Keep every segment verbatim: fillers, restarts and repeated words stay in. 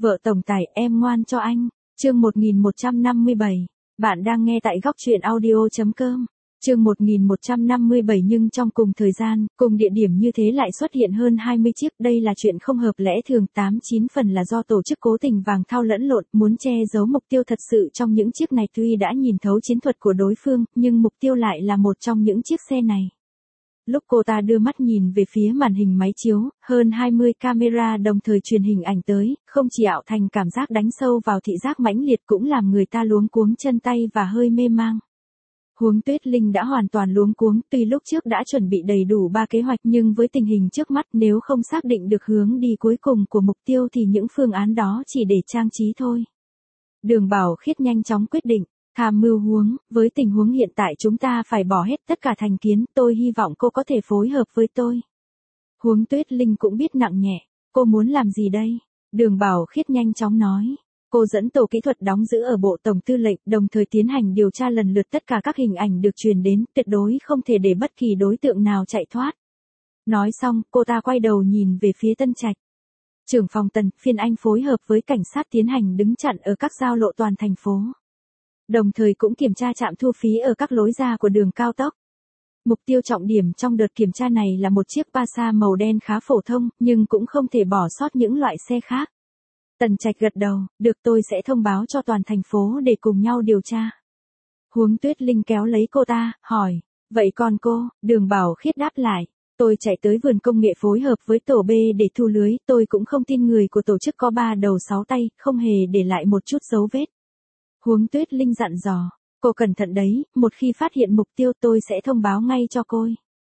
Vợ tổng tài, em ngoan cho anh. Chương một nghìn một trăm năm mươi bảy. Bạn đang nghe tại góc truyện audio chấm com. Chương một nghìn một trăm năm mươi bảy. Nhưng trong cùng thời gian, cùng địa điểm như thế lại xuất hiện hơn hai mươi chiếc, đây là chuyện không hợp lẽ thường, tám chín phần là do tổ chức cố tình vàng thao lẫn lộn, muốn che giấu mục tiêu thật sự trong những chiếc này. Tuy đã nhìn thấu chiến thuật của đối phương, nhưng mục tiêu lại là một trong những chiếc xe này. Lúc cô ta đưa mắt nhìn về phía màn hình máy chiếu, hơn hai mươi camera đồng thời truyền hình ảnh tới, không chỉ ảo thành cảm giác đánh sâu vào thị giác mãnh liệt cũng làm người ta luống cuống chân tay và hơi mê mang. Huống Tuyết Linh đã hoàn toàn luống cuống, tuy lúc trước đã chuẩn bị đầy đủ ba kế hoạch nhưng với tình hình trước mắt nếu không xác định được hướng đi cuối cùng của mục tiêu thì những phương án đó chỉ để trang trí thôi. Đường Bảo Khiết nhanh chóng quyết định. Tham mưu huống, với tình huống hiện tại chúng ta phải bỏ hết tất cả thành kiến, tôi hy vọng cô có thể phối hợp với tôi. Huống Tuyết Linh cũng biết nặng nhẹ, cô muốn làm gì đây? Đường Bảo Khiết nhanh chóng nói. Cô dẫn tổ kỹ thuật đóng giữ ở Bộ Tổng Tư lệnh, đồng thời tiến hành điều tra lần lượt tất cả các hình ảnh được truyền đến, tuyệt đối không thể để bất kỳ đối tượng nào chạy thoát. Nói xong, cô ta quay đầu nhìn về phía Tân Trạch. Trưởng phòng Tần, phiên anh phối hợp với cảnh sát tiến hành đứng chặn ở các giao lộ toàn thành phố. Đồng thời cũng kiểm tra trạm thu phí ở các lối ra của đường cao tốc. Mục tiêu trọng điểm trong đợt kiểm tra này là một chiếc Passa màu đen khá phổ thông, nhưng cũng không thể bỏ sót những loại xe khác. Tần Trạch gật đầu, được, tôi sẽ thông báo cho toàn thành phố để cùng nhau điều tra. Huống Tuyết Linh kéo lấy cô ta, hỏi, vậy còn cô? Đường Bảo Khiết đáp lại, tôi chạy tới vườn công nghệ phối hợp với tổ B để thu lưới, tôi cũng không tin người của tổ chức có ba đầu sáu tay, không hề để lại một chút dấu vết. Huống Tuyết Linh dặn dò, cô cẩn thận đấy, một khi phát hiện mục tiêu tôi sẽ thông báo ngay cho cô.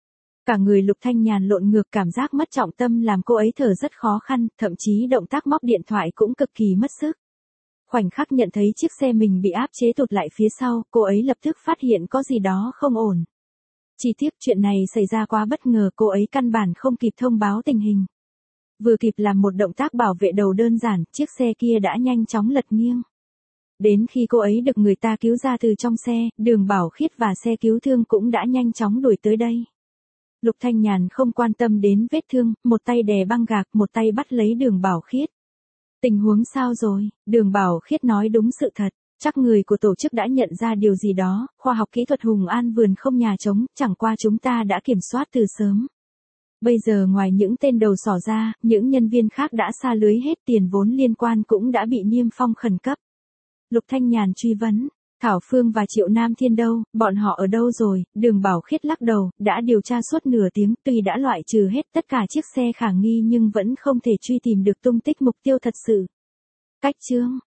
Cả người Lục Thanh Nhàn lộn ngược, cảm giác mất trọng tâm làm cô ấy thở rất khó khăn, thậm chí động tác móc điện thoại cũng cực kỳ mất sức. Khoảnh khắc nhận thấy chiếc xe mình bị áp chế tụt lại phía sau, cô ấy lập tức phát hiện có gì đó không ổn. Chi tiết chuyện này xảy ra quá bất ngờ, cô ấy căn bản không kịp thông báo tình hình. Vừa kịp làm một động tác bảo vệ đầu đơn giản, chiếc xe kia đã nhanh chóng lật nghiêng. Đến khi cô ấy được người ta cứu ra từ trong xe, Đường Bảo Khiết và xe cứu thương cũng đã nhanh chóng đuổi tới đây. Lục Thanh Nhàn không quan tâm đến vết thương, một tay đè băng gạc, một tay bắt lấy Đường Bảo Khiết. Tình huống sao rồi? Đường Bảo Khiết nói đúng sự thật, chắc người của tổ chức đã nhận ra điều gì đó, khoa học kỹ thuật Hùng An vườn không nhà trống, chẳng qua chúng ta đã kiểm soát từ sớm. Bây giờ ngoài những tên đầu sỏ ra, những nhân viên khác đã sa lưới hết, tiền vốn liên quan cũng đã bị niêm phong khẩn cấp. Lục Thanh Nhàn truy vấn, Thảo Phương và Triệu Nam Thiên đâu, bọn họ ở đâu rồi? Đường Bảo Khiết lắc đầu, đã điều tra suốt nửa tiếng, tuy đã loại trừ hết tất cả chiếc xe khả nghi nhưng vẫn không thể truy tìm được tung tích mục tiêu thật sự. Cách chương,